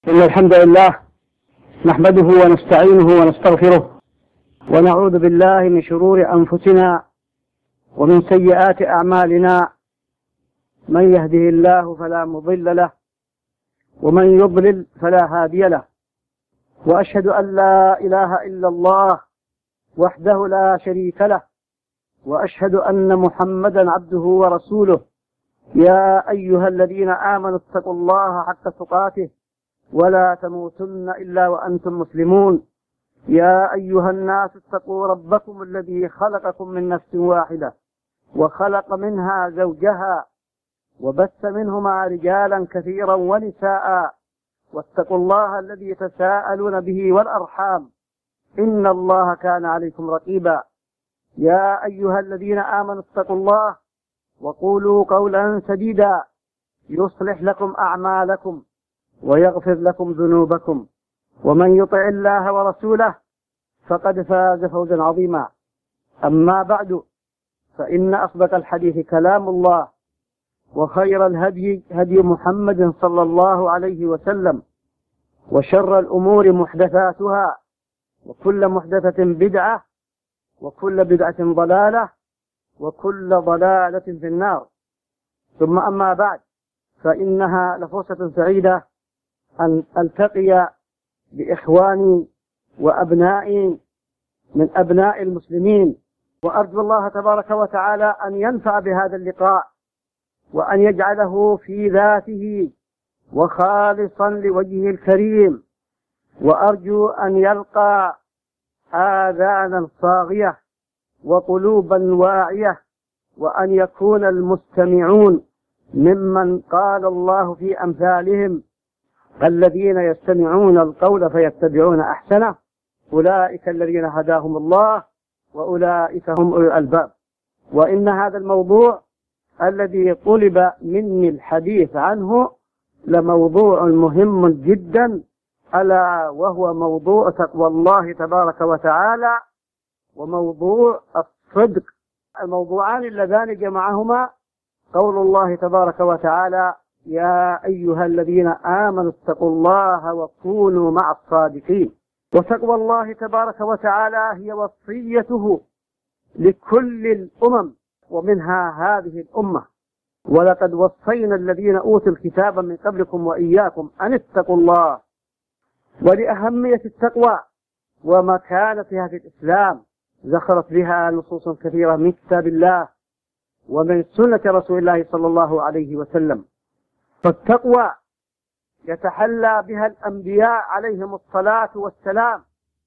إن الحمد لله نحمده ونستعينه ونستغفره ونعوذ بالله من شرور أنفسنا ومن سيئات أعمالنا. من يهده الله فلا مضل له ومن يضلل فلا هادي له، وأشهد أن لا إله إلا الله وحده لا شريك له، وأشهد أن محمدا عبده ورسوله. يا أيها الذين آمنوا اتقوا الله حق تقاته ولا تموتن إلا وأنتم مسلمون. يا أيها الناس اتقوا ربكم الذي خلقكم من نفس واحدة وخلق منها زوجها وبث منهما رجالا كثيرا ونساء، واتقوا الله الذي تساءلون به والأرحام إن الله كان عليكم رقيبا. يا أيها الذين آمنوا اتقوا الله وقولوا قولا سديدا يصلح لكم أعمالكم ويغفر لكم ذنوبكم، ومن يطع الله ورسوله فقد فاز فوزا عظيما. أما بعد، فإن أصدق الحديث كلام الله، وخير الهدي هدي محمد صلى الله عليه وسلم، وشر الأمور محدثاتها، وكل محدثة بدعة، وكل بدعة ضلالة، وكل ضلالة في النار. ثم أما بعد، فإنها لفرصة سعيدة أن ألتقي بإخواني وأبنائي من أبناء المسلمين، وأرجو الله تبارك وتعالى أن ينفع بهذا اللقاء وأن يجعله في ذاته وخالصا لوجهه الكريم، وأرجو أن يلقى آذانا صاغية وقلوبا واعية، وأن يكون المستمعون ممن قال الله في أمثالهم: الذين يستمعون القول فيتبعون أحسنه، أولئك الذين هداهم الله وأولئك هم أولو الألباب. وإن هذا الموضوع الذي طلب مني الحديث عنه لموضوع مهم جدا، ألا وهو موضوع تقوى الله تبارك وتعالى وموضوع الصدق. الموضوعان اللذان جمعهما قول الله تبارك وتعالى: يا أيها الذين آمنوا اتقوا الله وكونوا مع الصادقين. وتقوى الله تبارك وتعالى هي وصيته لكل الأمم، ومنها هذه الأمة: ولقد وصينا الذين أوتوا الكتاب من قبلكم وإياكم أن اتقوا الله. ولأهمية التقوى ومكانتها في الإسلام ذكرت بها نصوص كثيرة من كتاب الله ومن سنة رسول الله صلى الله عليه وسلم. فالتقوى يتحلى بها الأنبياء عليهم الصلاة والسلام،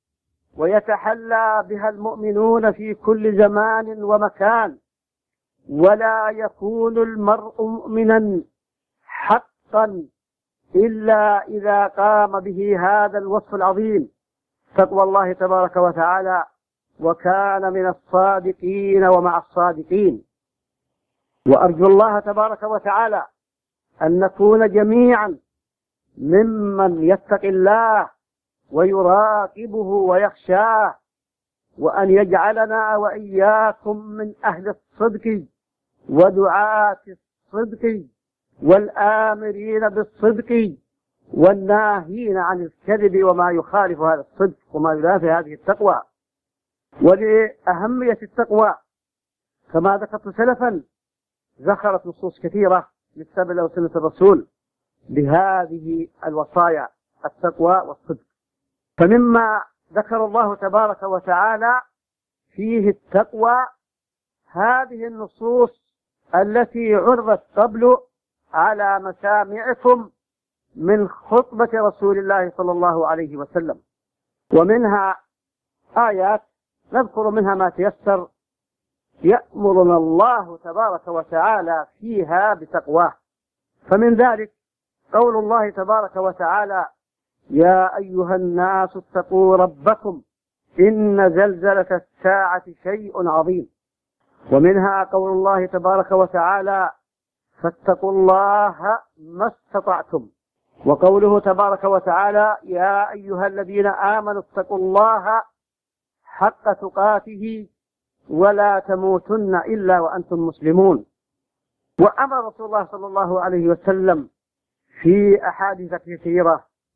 ويتحلى بها المؤمنون في كل زمان ومكان، ولا يكون المرء مؤمنا حقا إلا إذا قام به هذا الوصف العظيم: تقوى الله تبارك وتعالى، وكان من الصادقين ومع الصادقين. وأرجو الله تبارك وتعالى أن نكون جميعا ممن يتقي الله ويراقبه ويخشاه، وأن يجعلنا وإياكم من أهل الصدق ودعاة الصدق والآمرين بالصدق والناهين عن الكذب وما يخالف هذا الصدق وما ينافي هذه التقوى. ولأهمية التقوى كما ذكرت سلفا ذكرت نصوص كثيرة من كتاب الله وسنة الرسول بهذه الوصايا: التقوى والصدق. فمما ذكر الله تبارك وتعالى فيه التقوى هذه النصوص التي عرضت قبل على مسامعكم من خطبة رسول الله صلى الله عليه وسلم، ومنها آيات نذكر منها ما تيسر يأمرنا الله تبارك وتعالى فيها بتقواه. فمن ذلك قول الله تبارك وتعالى: يا أيها الناس اتقوا ربكم إن زلزلة الساعة شيء عظيم. ومنها قول الله تبارك وتعالى: فاتقوا الله ما استطعتم. وقوله تبارك وتعالى: يا أيها الذين آمنوا اتقوا الله حق تقاته ولا تموتن إلا وأنتم مسلمون. وأمر رسول الله صلى الله عليه وسلم في أحاديث كثيرة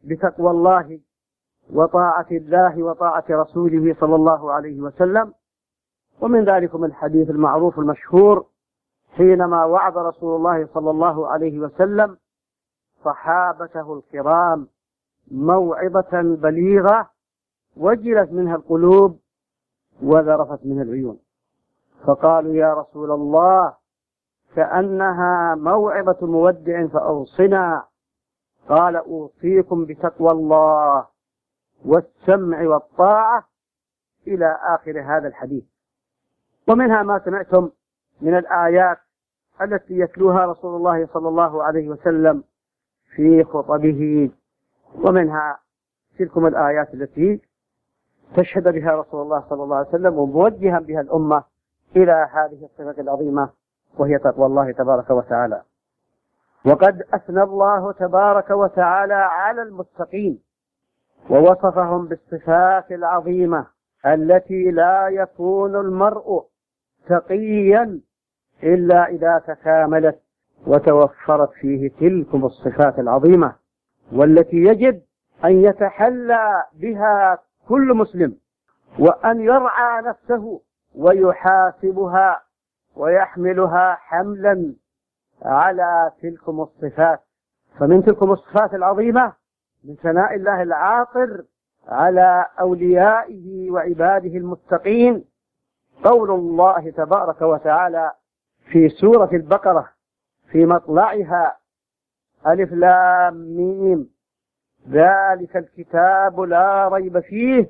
بتقوى الله وطاعة الله وطاعة رسوله صلى الله عليه وسلم. ومن ذلكم الحديث المعروف المشهور حينما وعظ رسول الله صلى الله عليه وسلم صحابته الكرام موعظة بليغة وجلت منها القلوب وذرفت منها العيون، فقالوا يا رسول الله كأنها موعظة مودع فأوصنا. قال أوصيكم بتقوى الله والسمع والطاعة إلى آخر هذا الحديث. ومنها ما سمعتم من الآيات التي يتلوها رسول الله صلى الله عليه وسلم في خطبه، ومنها تلكم الآيات التي تشهد بها رسول الله صلى الله عليه وسلم وموجها بها الأمة إلى هذه الصفة العظيمة وهي تقوى الله تبارك وتعالى. وقد أثنى الله تبارك وتعالى على المتقين ووصفهم بالصفات العظيمة التي لا يكون المرء تقيا إلا إذا تكاملت وتوفرت فيه تلكم الصفات العظيمة، والتي يجب أن يتحلى بها كل مسلم، وأن يرعى نفسه ويحاسبها ويحملها حملا على تلكم الصفات. فمن تلكم الصفات العظيمة من ثناء الله العاطر على أوليائه وعباده المتقين قول الله تبارك وتعالى في سورة البقرة في مطلعها ألف لام ميم ذلك الكتاب لا ريب فيه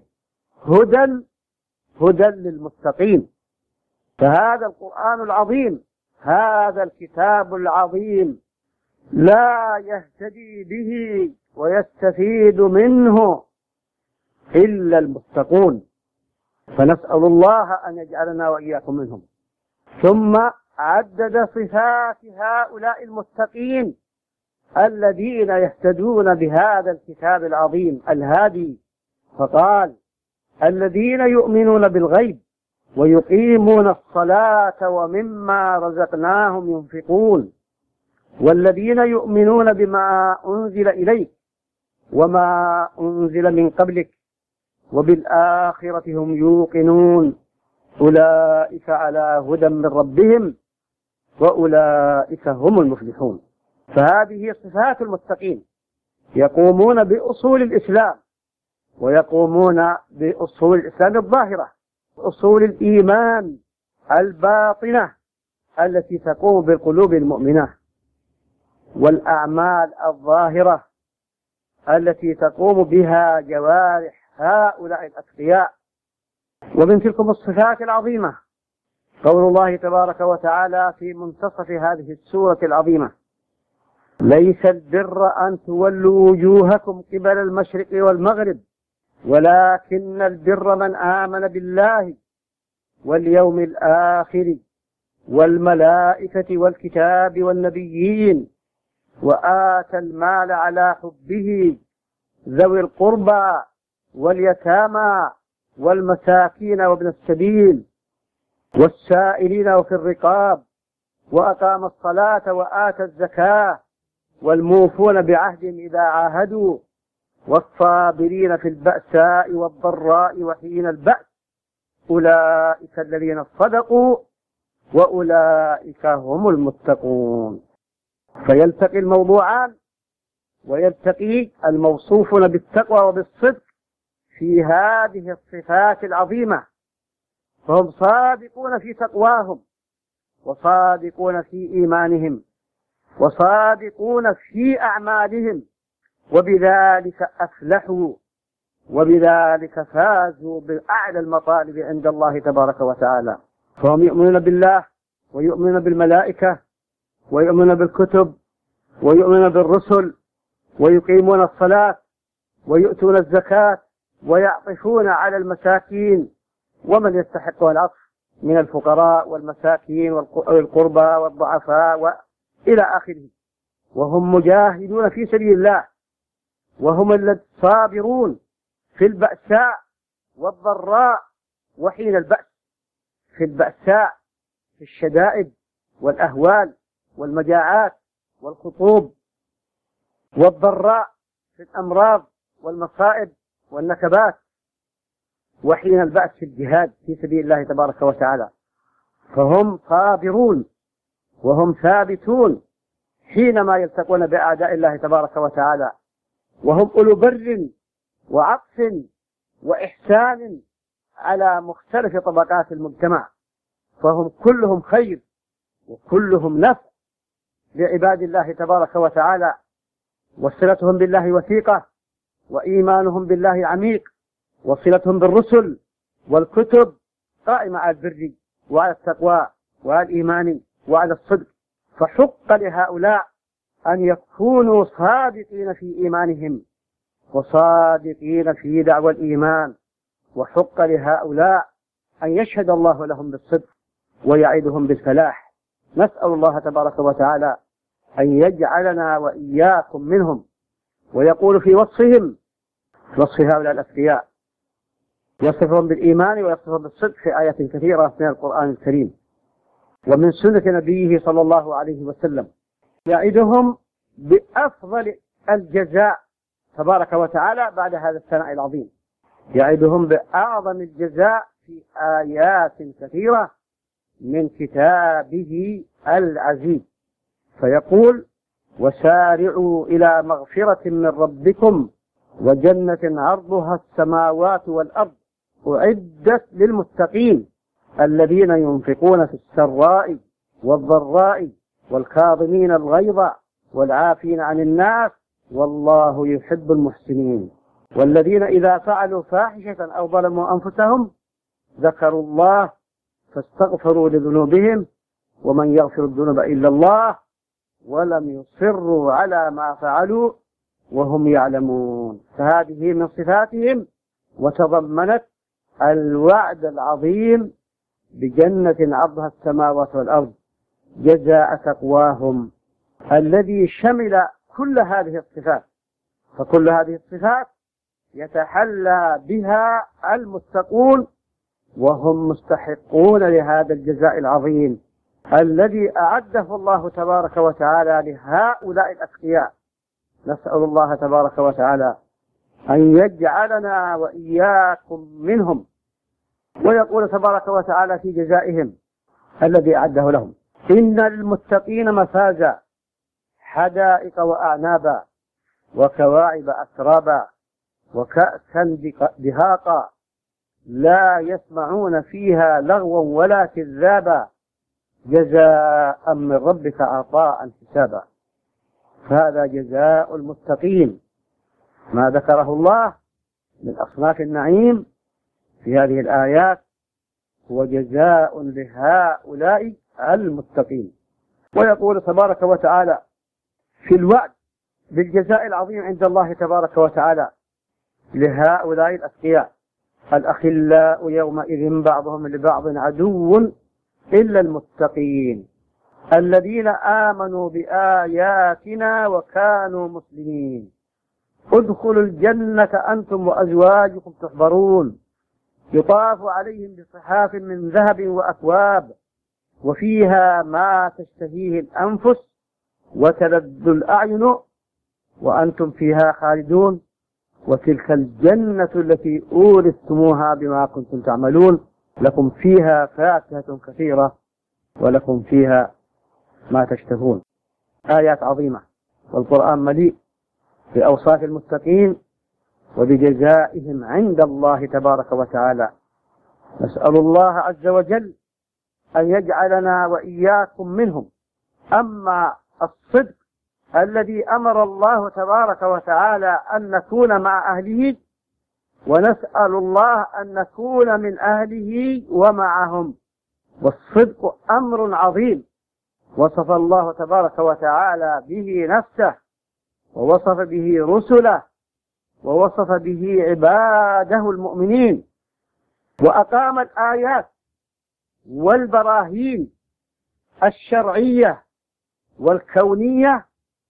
هدى للمتقين. فهذا القرآن العظيم، هذا الكتاب العظيم لا يهتدي به ويستفيد منه إلا المتقون، فنسأل الله أن يجعلنا وإياكم منهم. ثم عدد صفات هؤلاء المتقين الذين يهتدون بهذا الكتاب العظيم الهادي، فقال الذين يؤمنون بالغيب ويقيمون الصلاة ومما رزقناهم ينفقون، والذين يؤمنون بما أنزل إليك وما أنزل من قبلك وبالآخرة هم يوقنون أولئك على هدى من ربهم وأولئك هم المفلحون. فهذه صفات المتقين، يقومون بأصول الإسلام ويقومون بأصول الإسلام الظاهرة، أصول الإيمان الباطنة التي تقوم بالقلوب المؤمنة، والأعمال الظاهرة التي تقوم بها جوارح هؤلاء الأتقياء. ومن تلكم الصفات العظيمة قول الله تبارك وتعالى في منتصف هذه السورة العظيمة ليس البر أن تولوا وجوهكم قبل المشرق والمغرب ولكن البر من آمن بالله واليوم الآخر والملائكة والكتاب والنبيين وآتى المال على حبه ذوي القربى واليتامى والمساكين وابن السبيل والسائلين وفي الرقاب وأقام الصلاة وآتى الزكاة والموفون بعهدهم إذا عاهدوا والصابرين في البأساء والضراء وحين البأس أولئك الذين صدقوا وأولئك هم المتقون. فيلتقي الموضوعان ويلتقي الموصوفون بالتقوى وبالصدق في هذه الصفات العظيمة، فهم صادقون في تقواهم وصادقون في إيمانهم وصادقون في أعمالهم، وبذلك أفلحوا وبذلك فازوا بأعلى المطالب عند الله تبارك وتعالى. فهم يؤمنون بالله ويؤمنون بالملائكة ويؤمنون بالكتب ويؤمنون بالرسل ويقيمون الصلاة ويؤتون الزكاة ويعطفون على المساكين ومن يستحق العطف من الفقراء والمساكين والقربى والضعفاء وإلى آخره، وهم مجاهدون في سبيل الله، وهم الصابرون في البأساء والضراء وحين البأس، في البأساء في الشدائد والأهوال والمجاعات والخطوب، والضراء في الأمراض والمصائب والنكبات، وحين البأس في الجهاد في سبيل الله تبارك وتعالى، فهم صابرون وهم ثابتون حينما يلتقون بأعداء الله تبارك وتعالى، وهم أولو بر وعطف وإحسان على مختلف طبقات المجتمع، فهم كلهم خير وكلهم نفع لعباد الله تبارك وتعالى، وصلتهم بالله وثيقة، وإيمانهم بالله عميق، وصلتهم بالرسل والكتب قائمة على البر وعلى التقوى وعلى الإيمان وعلى الصدق. فحق لهؤلاء أن يكونوا صادقين في إيمانهم وصادقين في دعوى الإيمان، وحق لهؤلاء أن يشهد الله لهم بالصدق ويعدهم بالفلاح. نسأل الله تبارك وتعالى أن يجعلنا وإياكم منهم. ويقول في وصفهم، وصف هؤلاء الأتقياء، يصفهم بالإيمان ويصفهم بالصدق في آيات كثيرة من القرآن الكريم ومن سنة نبيه صلى الله عليه وسلم، يعدهم بأفضل الجزاء تبارك وتعالى بعد هذا الثناء العظيم، يعدهم بأعظم الجزاء في آيات كثيرة من كتابه العزيز، فيقول: وسارعوا إلى مغفرة من ربكم وجنة عرضها السماوات والأرض أعدت للمتقين الذين ينفقون في السراء والضراء والكاظمين الغيظ والعافين عن الناس والله يحب المحسنين، والذين إذا فعلوا فاحشة أو ظلموا أنفسهم ذكروا الله فاستغفروا لذنوبهم ومن يغفر الذنوب إلا الله ولم يصروا على ما فعلوا وهم يعلمون. فهذه من صفاتهم، وتضمنت الوعد العظيم بجنة عرضها السماوات والأرض جزاء تقواهم، الذي شمل كل هذه الصفات. فكل هذه الصفات يتحلى بها المتقون، وهم مستحقون لهذا الجزاء العظيم الذي أعده الله تبارك وتعالى لهؤلاء الأتقياء. نسأل الله تبارك وتعالى أن يجعلنا وإياكم منهم. ويقول تبارك وتعالى في جزائهم الذي أعده لهم: إن للمتقين مفازا حدائق وأعنابا وكواعب أترابا وكأسا دهاقا لا يسمعون فيها لغوا ولا كذابا جزاء من ربك عطاء حسابا. فهذا جزاء المتقين، ما ذكره الله من أصناف النعيم في هذه الآيات هو جزاء لهؤلاء المتقين. ويقول تبارك وتعالى في الوعد بالجزاء العظيم عند الله تبارك وتعالى لهؤلاء الأتقياء: الأخلاء يومئذ بعضهم لبعض عدو إلا المتقين الذين آمنوا بآياتنا وكانوا مسلمين ادخلوا الجنة أنتم وأزواجكم تحبرون يطاف عليهم بصحاف من ذهب وأكواب وفيها ما تشتهيه الأنفس وتلذ الأعين وأنتم فيها خالدون وتلك الجنة التي أورثتموها بما كنتم تعملون لكم فيها فاكهة كثيرة ولكم فيها ما تشتهون. آيات عظيمة، والقرآن مليء بأوصاف المتقين وبجزائهم عند الله تبارك وتعالى. نسأل الله عز وجل أن يجعلنا وإياكم منهم. أما الصدق الذي أمر الله تبارك وتعالى أن نكون مع أهله، ونسأل الله أن نكون من أهله ومعهم، والصدق أمر عظيم وصف الله تبارك وتعالى به نفسه ووصف به رسله ووصف به عباده المؤمنين، وأقام الآيات والبراهين الشرعية والكونية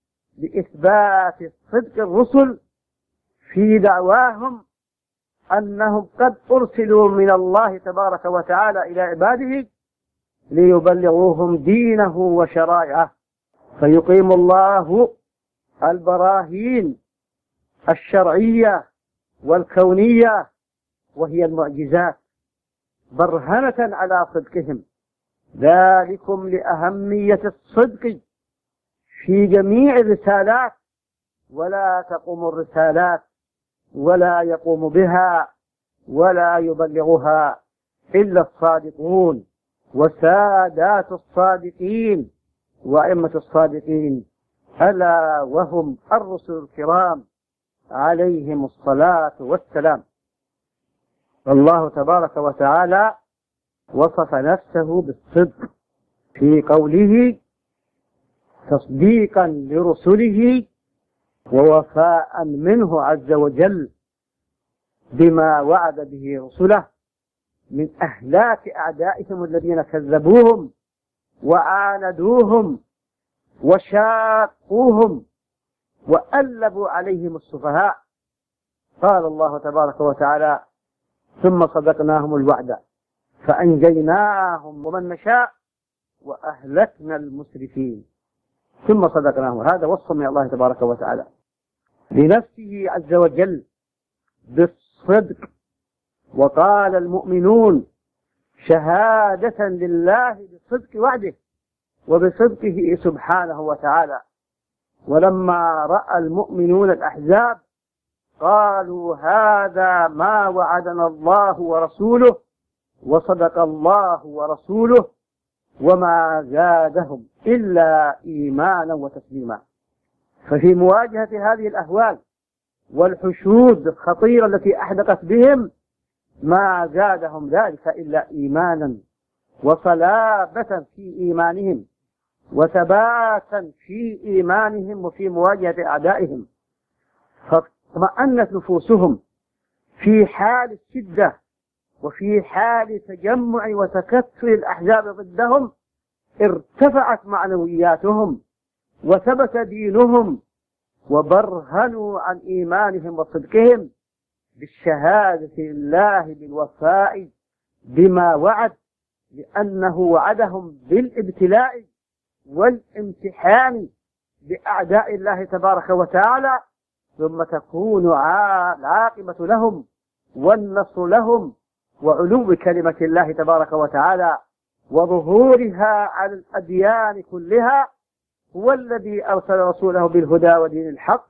لإثبات صدق الرسل في دعواهم أنهم قد أرسلوا من الله تبارك وتعالى إلى عباده ليبلغوهم دينه وشرائعه، فيقيم الله البراهين الشرعية والكونية، وهي المعجزات برهنة على صدقهم. ذلكم لأهمية الصدق في جميع الرسالات، ولا تقوم الرسالات ولا يقوم بها ولا يبلغها إلا الصادقون وسادات الصادقين وأئمة الصادقين، ألا وهم الرسل الكرام عليهم الصلاة والسلام. الله تبارك وتعالى وصف نفسه بالصدق في قوله تصديقا لرسله ووفاء منه عز وجل بما وعد به رسله من أهلاك أعدائهم الذين كذبوهم وعاندوهم وشاقوهم وألبوا عليهم السفهاء. قال الله تبارك وتعالى ثم صدقناهم الوعد فأنجيناهم ومن نشاء وأهلكنا المسرفين. ثم صدقناهم، هذا وصف من الله تبارك وتعالى لنفسه عز وجل بالصدق. وقال المؤمنون شهادة لله بصدق وعده وبصدقه سبحانه وتعالى. ولما رأى المؤمنون الأحزاب قالوا هذا ما وعدنا الله ورسوله وصدق الله ورسوله وما زادهم إلا إيمانا وتسليما. ففي مواجهة هذه الأهوال والحشود الخطيرة التي أحدقت بهم ما زادهم ذلك إلا إيمانا وصلابة في إيمانهم وثباتا في إيمانهم وفي مواجهة أعدائهم، فاطمأنت نفوسهم في حال الشدة وفي حال تجمع وتكثر الأحزاب ضدهم. ارتفعت معنوياتهم وثبت دينهم وبرهنوا عن إيمانهم وصدقهم بالشهادة لله بالوفاء بما وعد، لأنه وعدهم بالابتلاء والامتحان بأعداء الله تبارك وتعالى، ثم تكون العاقبة لهم والنصر لهم وعلو كلمة الله تبارك وتعالى وظهورها على الأديان كلها. هو الذي أرسل رسوله بالهدى ودين الحق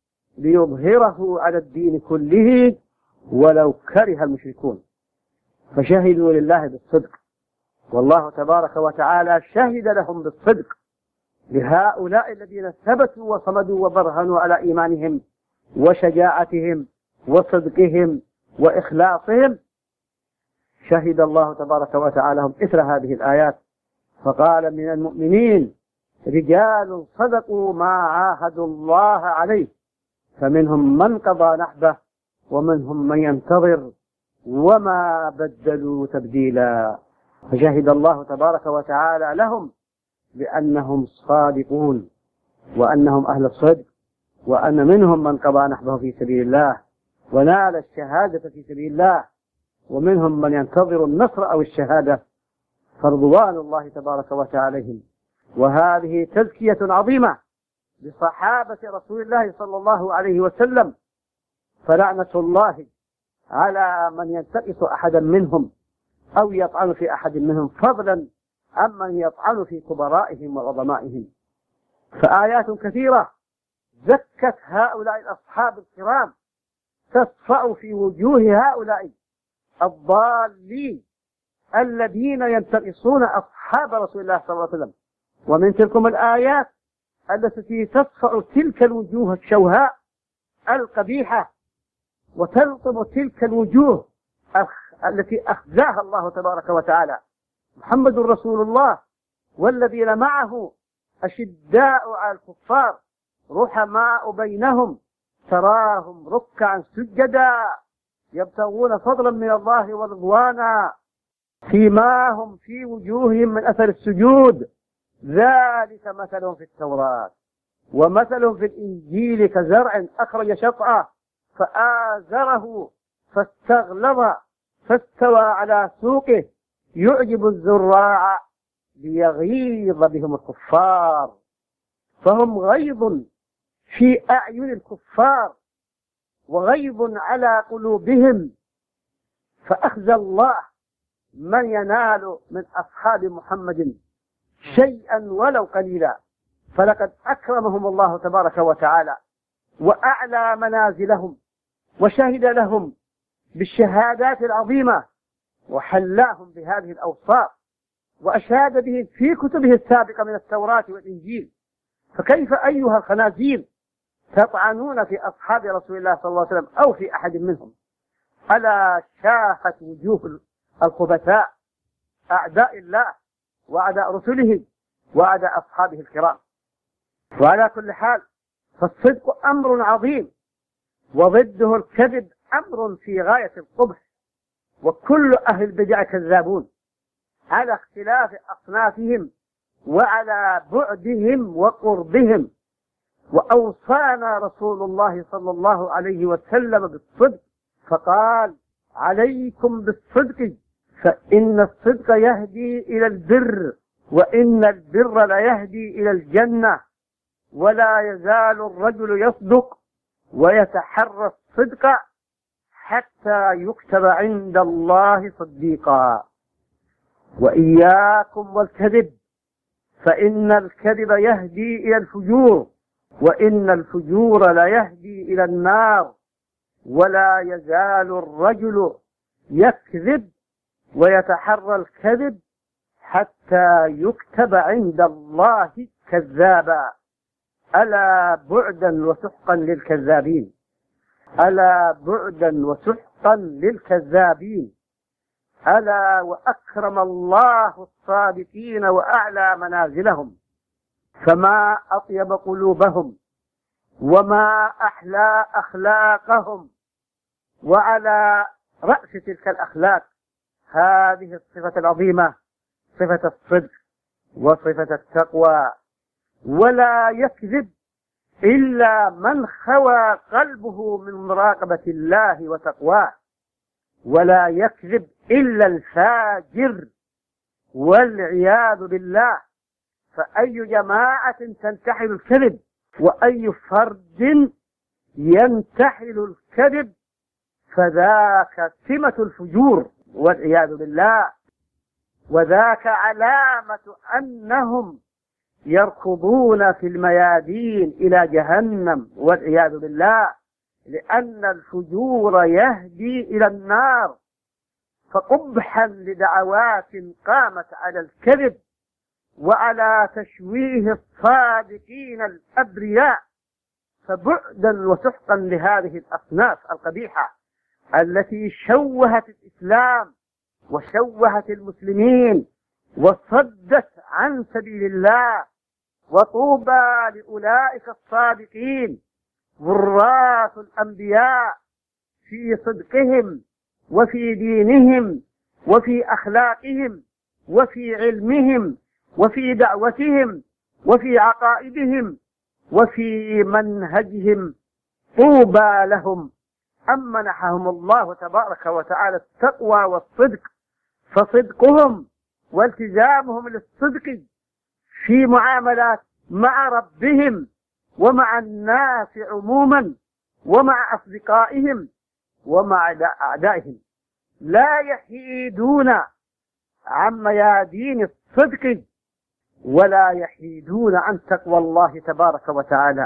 ليظهره على الدين كله ولو كره المشركون. فشهدوا لله بالصدق، والله تبارك وتعالى شهد لهم بالصدق لهؤلاء الذين ثبتوا وصمدوا وبرهنوا على إيمانهم وشجاعتهم وصدقهم وإخلاصهم. شهد الله تبارك وتعالى لهم إثر هذه الآيات فقال من المؤمنين رجال صدقوا ما عاهدوا الله عليه فمنهم من قضى نحبه ومنهم من ينتظر وما بدلوا تبديلا. فشهد الله تبارك وتعالى لهم بأنهم صادقون وأنهم أهل الصدق، وأن منهم من قضى نحبه في سبيل الله ونال الشهادة في سبيل الله، ومنهم من ينتظر النصر أو الشهادة، فرضوان الله تبارك وتعالى عليهم. وهذه تزكية عظيمة لصحابة رسول الله صلى الله عليه وسلم، فلعنة الله على من ينتقص أحدا منهم أو يطعن في أحد منهم، فضلا عمن يطعن في كبرائهم وعظمائهم. فآيات كثيرة زكت هؤلاء الأصحاب الكرام تصفأ في وجوه هؤلاء الضالين الذين ينتقصون أصحاب رسول الله صلى الله عليه وسلم. ومن تلكم الآيات التي تصفأ تلك الوجوه الشوهاء القبيحة وتلطم تلك الوجوه التي أخزاها الله تبارك وتعالى. محمد رسول الله والذين معه أشداء على الكفار رحماء بينهم تراهم ركعا سجدا يبتغون فضلا من الله ورضوانا فيما في وجوههم من أثر السجود، ذلك مثل في التوراة ومثل في الإنجيل كزرع أخرج شطأه فآزره فاستغلظ فاستوى على سوقه يعجب الزراع ليغيظ بهم الكفار. فهم غيظ في أعين الكفار وغيظ على قلوبهم، فأخزى الله من ينال من أصحاب محمد شيئا ولو قليلا، فلقد أكرمهم الله تبارك وتعالى وأعلى منازلهم وشهد لهم بالشهادات العظيمة وحلاهم بهذه الأوصاف وأشاد به في كتبه السابقة من التوراة والإنجيل. فكيف أيها الخنازير تطعنون في أصحاب رسول الله صلى الله عليه وسلم أو في أحد منهم؟ ألا شاهت وجوه الخبثاء أعداء الله وأعداء رسله وأعداء أصحابه الكرام. وعلى كل حال فالصدق أمر عظيم، وضده الكذب أمر في غاية القبح، وكل أهل البدع كذابون على اختلاف أصنافهم وعلى بعدهم وقربهم. وأوصانا رسول الله صلى الله عليه وسلم بالصدق، فقال: عليكم بالصدق فإن الصدق يهدي إلى البر، وإن البر لا يهدي إلى الجنة، ولا يزال الرجل يصدق ويتحرى الصدق حتى يكتب عند الله صديقا. وإياكم والكذب فإن الكذب يهدي إلى الفجور، وإن الفجور لا يهدي إلى النار، ولا يزال الرجل يكذب ويتحرى الكذب حتى يكتب عند الله كذابا. ألا بعدا وسحقا للكذابين، ألا بعدا وسحقا للكذابين. ألا وأكرم الله الصادقين وأعلى منازلهم، فما أطيب قلوبهم وما أحلى أخلاقهم. وعلى رأس تلك الأخلاق هذه الصفة العظيمة، صفة الصدق وصفة التقوى. ولا يكذب إلا من خوى قلبه من مراقبة الله وتقواه، ولا يكذب إلا الفاجر والعياذ بالله. فأي جماعة تنتحل الكذب وأي فرد ينتحل الكذب فذاك سمة الفجور والعياذ بالله، وذاك علامة أنهم يركضون في الميادين إلى جهنم والعياذ بالله، لأن الفجور يهدي إلى النار. فقبحا لدعوات قامت على الكذب وعلى تشويه الصادقين الأبرياء، فبعدا وسحقا لهذه الأصناف القبيحة التي شوهت الإسلام وشوهت المسلمين وصدت عن سبيل الله. وطوبى لأولئك الصادقين وراث الأنبياء في صدقهم وفي دينهم وفي أخلاقهم وفي علمهم وفي دعوتهم وفي عقائدهم وفي منهجهم. طوبى لهم أم منحهم الله تبارك وتعالى التقوى والصدق، فصدقهم والتزامهم للصدق في معاملات مع ربهم ومع الناس عموما ومع أصدقائهم ومع أعدائهم لا يحيدون عن ميادين الصدق ولا يحيدون عن تقوى الله تبارك وتعالى.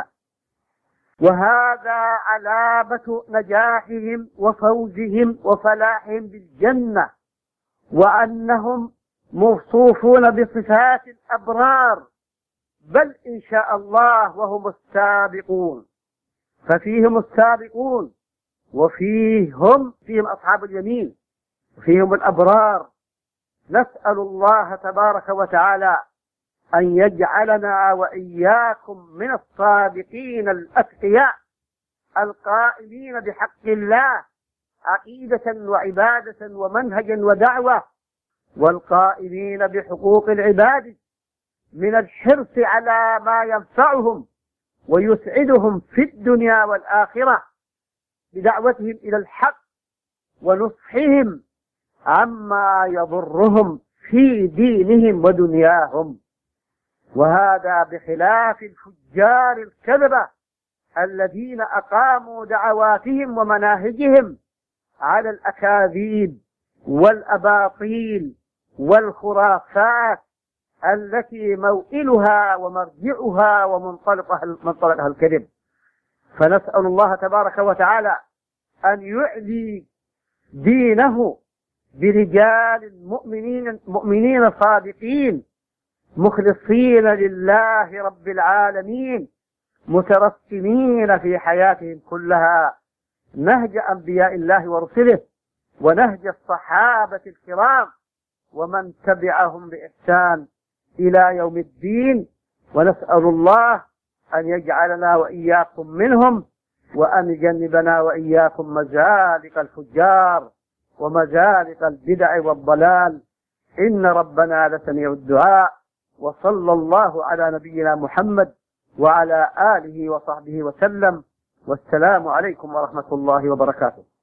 وهذا علامة نجاحهم وفوزهم وفلاحهم بالجنة، وأنهم موصوفون بصفات الأبرار، بل إن شاء الله وهم السابقون. ففيهم السابقون وفيهم أصحاب اليمين وفيهم الأبرار. نسأل الله تبارك وتعالى أن يجعلنا وإياكم من الصادقين الأتقياء القائمين بحق الله عقيدة وعبادة ومنهجا ودعوة، والقائمين بحقوق العباد من الحرص على ما ينفعهم ويسعدهم في الدنيا والآخرة بدعوتهم إلى الحق ونصحهم عما يضرهم في دينهم ودنياهم. وهذا بخلاف الفجار الكذبة الذين أقاموا دعواتهم ومناهجهم على الأكاذيب والأباطيل والخرافات التي موئلها ومرجعها ومنطلقها الكذب. فنسأل الله تبارك وتعالى أن يعلي دينه برجال مؤمنين صادقين مخلصين لله رب العالمين، مترسمين في حياتهم كلها نهج أنبياء الله ورسله ونهج الصحابة الكرام ومن تبعهم بإحسان إلى يوم الدين. ونسأل الله أن يجعلنا وإياكم منهم، وأن يجنبنا وإياكم مزالق الفجار ومزالق البدع والضلال، إن ربنا لسميع الدعاء. وصلى الله على نبينا محمد وعلى آله وصحبه وسلم، والسلام عليكم ورحمة الله وبركاته.